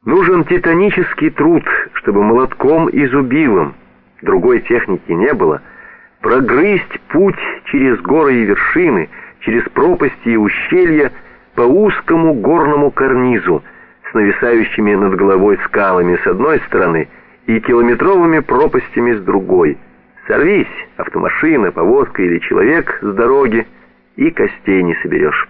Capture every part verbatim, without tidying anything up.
Нужен титанический труд, чтобы молотком и зубилом, другой техники не было, прогрызть путь через горы и вершины, через пропасти и ущелья по узкому горному карнизу с нависающими над головой скалами с одной стороны и километровыми пропастями с другой. Сорвись, автомашина, повозка или человек с дороги, и костей не соберешь.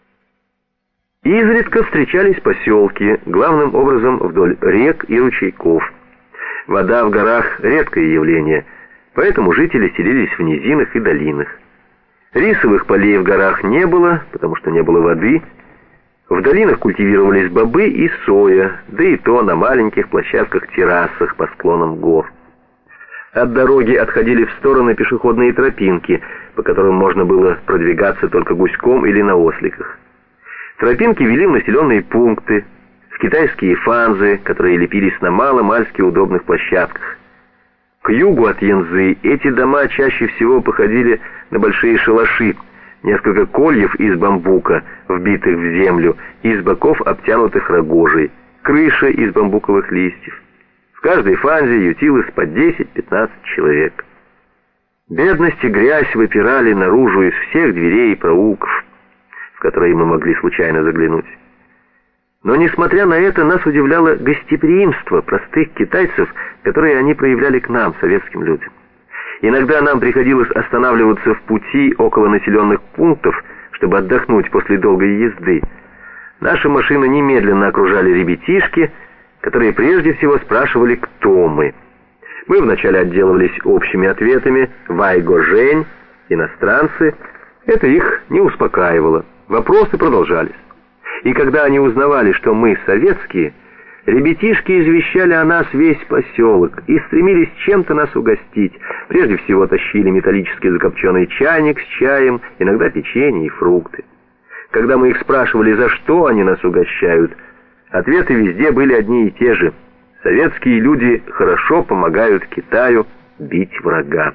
Изредка встречались поселки, главным образом вдоль рек и ручейков. Вода в горах — редкое явление, поэтому жители селились в низинах и долинах. Рисовых полей в горах не было, потому что не было воды. В долинах культивировались бобы и соя, да и то на маленьких площадках-террасах по склонам гор. От дороги отходили в стороны пешеходные тропинки, по которым можно было продвигаться только гуськом или на осликах. Тропинки вели в населенные пункты, в китайские фанзы, которые лепились на мало-мальски удобных площадках. К югу от Янзы эти дома чаще всего походили на большие шалаши, несколько кольев из бамбука, вбитых в землю, и с боков обтянутых рогожей, крыша из бамбуковых листьев. В каждой фанзе ютилось по десять-пятнадцать человек. Бедность и грязь выпирали наружу из всех дверей и проулков, в которые мы могли случайно заглянуть. Но, несмотря на это, нас удивляло гостеприимство простых китайцев, которые они проявляли к нам, советским людям. Иногда нам приходилось останавливаться в пути около населенных пунктов, чтобы отдохнуть после долгой езды. Наши машины немедленно окружали ребятишки, которые прежде всего спрашивали, кто мы. Мы вначале отделывались общими ответами «Вайго Жень», «Иностранцы». Это их не успокаивало. Вопросы продолжались. И когда они узнавали, что мы советские, ребятишки извещали о нас весь поселок и стремились чем-то нас угостить. Прежде всего тащили металлический закопченный чайник с чаем, иногда печенье и фрукты. Когда мы их спрашивали, за что они нас угощают, ответы везде были одни и те же. Советские люди хорошо помогают Китаю бить врага.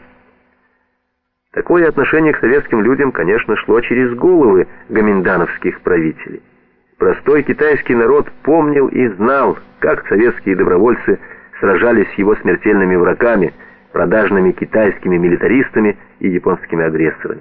Такое отношение к советским людям, конечно, шло через головы гоминдановских правителей. Простой китайский народ помнил и знал, как советские добровольцы сражались с его смертельными врагами, продажными китайскими милитаристами и японскими агрессорами.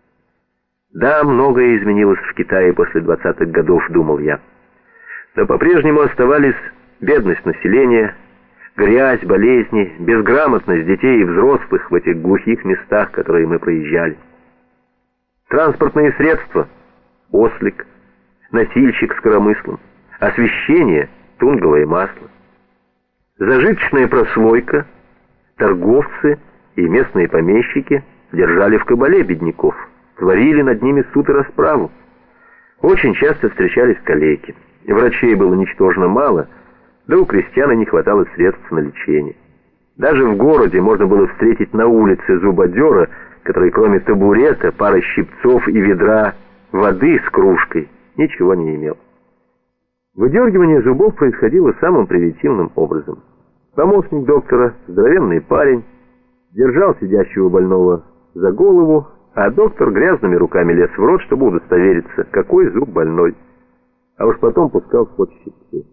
Да, многое изменилось в Китае после двадцатых годов, думал я. Но по-прежнему оставались бедность населения, грязь, болезни, безграмотность детей и взрослых в этих глухих местах, которые мы проезжали. Транспортные средства — ослик, носильщик с коромыслом, освещение — тунговое масло. Зажиточная прослойка, торговцы и местные помещики держали в кабале бедняков, творили над ними суд и расправу. Очень часто встречались калеки. Врачей было ничтожно мало, да у крестьян и не хватало средств на лечение. Даже в городе можно было встретить на улице зубодера, который кроме табурета, пары щипцов и ведра воды с кружкой ничего не имел. Выдергивание зубов происходило самым примитивным образом. Помощник доктора, здоровенный парень, держал сидящего больного за голову, а доктор грязными руками лез в рот, чтобы удостовериться, какой зуб больной, а уж потом пускал в ход щипцы.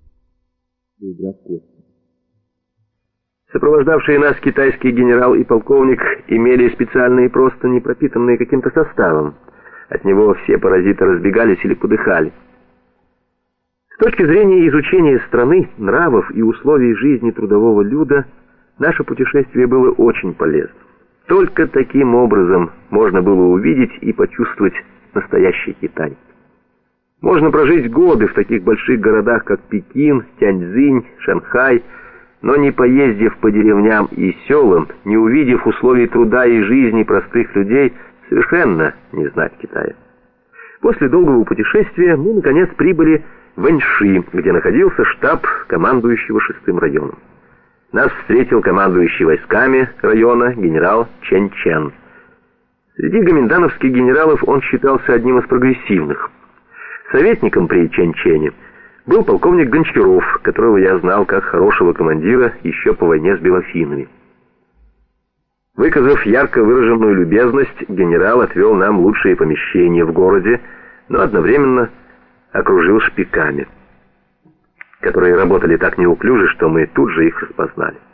Сопровождавшие нас китайский генерал и полковник имели специальные простыни, пропитанные каким-то составом. От него все паразиты разбегались или подыхали. С точки зрения изучения страны, нравов и условий жизни трудового люда, наше путешествие было очень полезно. Только таким образом можно было увидеть и почувствовать настоящий Китай. Можно прожить годы в таких больших городах, как Пекин, Тяньцзинь, Шанхай, но не поездив по деревням и селам, не увидев условий труда и жизни простых людей, совершенно не знать Китая. После долгого путешествия мы, наконец, прибыли в Эньши, где находился штаб командующего шестым районом. Нас встретил командующий войсками района генерал Чен Чен. Среди гоминдановских генералов он считался одним из прогрессивных. Советником при Чен Чене был полковник Гончаров, которого я знал как хорошего командира еще по войне с белофинами. Выказав ярко выраженную любезность, генерал отвел нам лучшие помещения в городе, но одновременно окружил шпиками. которые работали так неуклюже, что мы тут же их распознали.